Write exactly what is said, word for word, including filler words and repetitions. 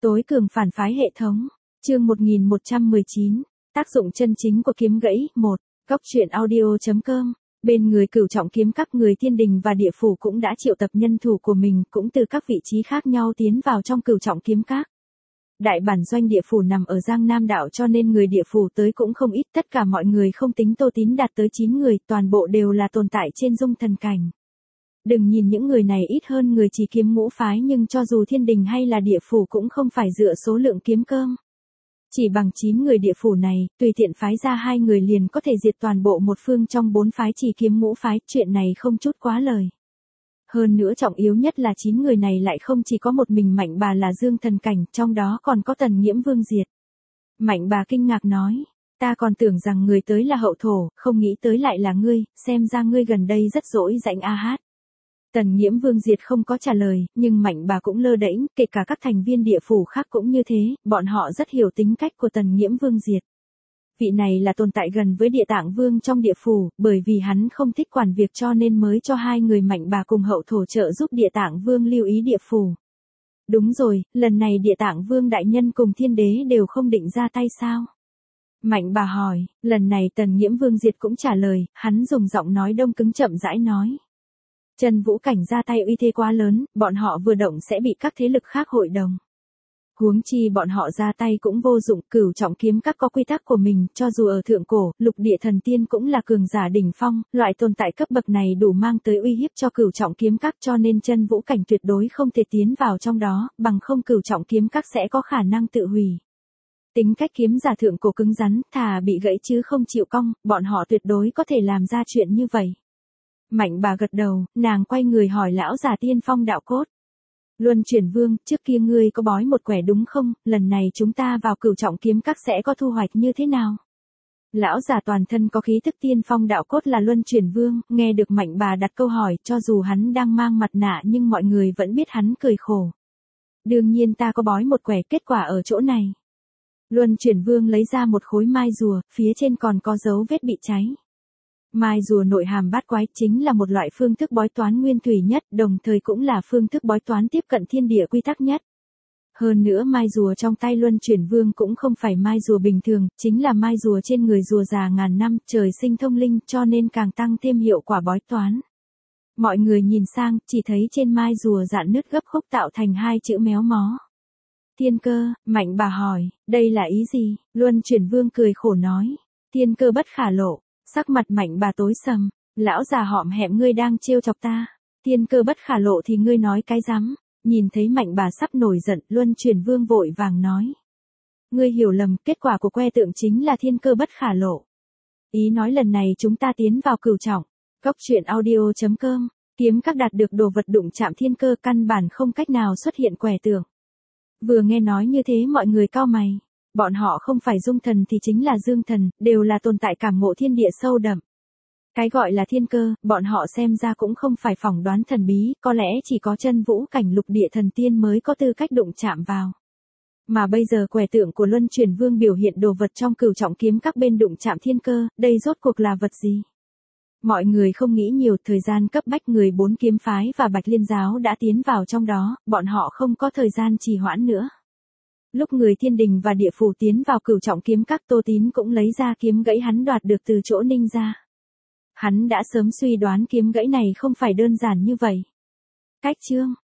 Tối cường phản phái hệ thống. Chương một nghìn một trăm mười chín. Tác dụng chân chính của kiếm gãy. một. Góc truyện audio.com. Bên người Cửu Trọng kiếm các, người thiên đình và địa phủ cũng đã triệu tập nhân thủ của mình, cũng từ các vị trí khác nhau tiến vào trong Cửu Trọng kiếm các. Đại bản doanh địa phủ nằm ở Giang Nam đảo, cho nên người địa phủ tới cũng không ít, tất cả mọi người không tính Tô Tín đạt tới chín người, toàn bộ đều là tồn tại trên dung thần cảnh. Đừng nhìn những người này ít hơn người chỉ kiếm ngũ phái, nhưng cho dù thiên đình hay là địa phủ cũng không phải dựa số lượng kiếm cơm. Chỉ bằng chín người địa phủ này, tùy tiện phái ra hai người liền có thể diệt toàn bộ một phương trong bốn phái chỉ kiếm ngũ phái, chuyện này không chút quá lời. Hơn nữa trọng yếu nhất là chín người này lại không chỉ có một mình Mạnh Bà là dương thần cảnh, trong đó còn có Tần Nghiễm Vương Diệt. Mạnh Bà kinh ngạc nói, ta còn tưởng rằng người tới là hậu thổ, không nghĩ tới lại là ngươi, xem ra ngươi gần đây rất dỗi rảnh a hát. Tần Nghiễm Vương Diệt không có trả lời, nhưng Mạnh Bà cũng lơ đễnh, kể cả các thành viên địa phủ khác cũng như thế, bọn họ rất hiểu tính cách của Tần Nghiễm Vương Diệt. Vị này là tồn tại gần với Địa Tạng Vương trong địa phủ, bởi vì hắn không thích quản việc cho nên mới cho hai người Mạnh Bà cùng hậu thổ trợ giúp Địa Tạng Vương lưu ý địa phủ. Đúng rồi, lần này Địa Tạng Vương đại nhân cùng thiên đế đều không định ra tay sao? Mạnh Bà hỏi, lần này Tần Nghiễm Vương Diệt cũng trả lời, hắn dùng giọng nói đông cứng chậm rãi nói. Chân vũ cảnh ra tay uy thế quá lớn, bọn họ vừa động sẽ bị các thế lực khác hội đồng. Huống chi bọn họ ra tay cũng vô dụng, Cửu Trọng kiếm các có quy tắc của mình, cho dù ở thượng cổ, lục địa thần tiên cũng là cường giả đỉnh phong, loại tồn tại cấp bậc này đủ mang tới uy hiếp cho Cửu Trọng kiếm các, cho nên chân vũ cảnh tuyệt đối không thể tiến vào trong đó, bằng không Cửu Trọng kiếm các sẽ có khả năng tự hủy. Tính cách kiếm giả thượng cổ cứng rắn, thà bị gãy chứ không chịu cong, bọn họ tuyệt đối có thể làm ra chuyện như vậy. Mạnh Bà gật đầu, nàng quay người hỏi lão già Tiên Phong đạo cốt. Luân Chuyển Vương, trước kia ngươi có bói một quẻ đúng không, lần này chúng ta vào Cửu Trọng kiếm các sẽ có thu hoạch như thế nào? Lão già toàn thân có khí tức Tiên Phong đạo cốt là Luân Chuyển Vương, nghe được Mạnh Bà đặt câu hỏi, cho dù hắn đang mang mặt nạ nhưng mọi người vẫn biết hắn cười khổ. Đương nhiên ta có bói một quẻ, kết quả ở chỗ này. Luân Chuyển Vương lấy ra một khối mai rùa, phía trên còn có dấu vết bị cháy. Mai rùa nội hàm bát quái, chính là một loại phương thức bói toán nguyên thủy nhất, đồng thời cũng là phương thức bói toán tiếp cận thiên địa quy tắc nhất. Hơn nữa mai rùa trong tay Luân Chuyển Vương cũng không phải mai rùa bình thường, chính là mai rùa trên người rùa già ngàn năm, trời sinh thông linh, cho nên càng tăng thêm hiệu quả bói toán. Mọi người nhìn sang, chỉ thấy trên mai rùa rạn nứt gấp khúc tạo thành hai chữ méo mó. Thiên cơ, Mạnh Bà hỏi, đây là ý gì? Luân Chuyển Vương cười khổ nói, thiên cơ bất khả lộ. Sắc mặt Mạnh Bà tối sầm, lão già hõm hẹm, ngươi đang trêu chọc ta, thiên cơ bất khả lộ thì ngươi nói cái rắm? Nhìn thấy Mạnh Bà sắp nổi giận, Luân Chuyển Vương vội vàng nói. Ngươi hiểu lầm, kết quả của que tượng chính là thiên cơ bất khả lộ. Ý nói lần này chúng ta tiến vào Cửu Trọng. Góc truyện audio.com, kiếm các đạt được đồ vật đụng chạm thiên cơ, căn bản không cách nào xuất hiện quẻ tượng. Vừa nghe nói như thế mọi người cau mày. Bọn họ không phải dung thần thì chính là dương thần, đều là tồn tại cảm ngộ thiên địa sâu đậm. Cái gọi là thiên cơ, bọn họ xem ra cũng không phải phỏng đoán thần bí, có lẽ chỉ có chân vũ cảnh lục địa thần tiên mới có tư cách đụng chạm vào. Mà bây giờ quẻ tượng của Luân Chuyển Vương biểu hiện đồ vật trong Cửu Trọng kiếm các bên đụng chạm thiên cơ, đây rốt cuộc là vật gì? Mọi người không nghĩ nhiều, thời gian cấp bách, người bốn kiếm phái và Bạch Liên giáo đã tiến vào trong đó, bọn họ không có thời gian trì hoãn nữa. Lúc người thiên đình và địa phủ tiến vào Cửu Trọng kiếm các, Tô Tín cũng lấy ra kiếm gãy hắn đoạt được từ chỗ Ninh gia. Hắn đã sớm suy đoán kiếm gãy này không phải đơn giản như vậy. Cách chương,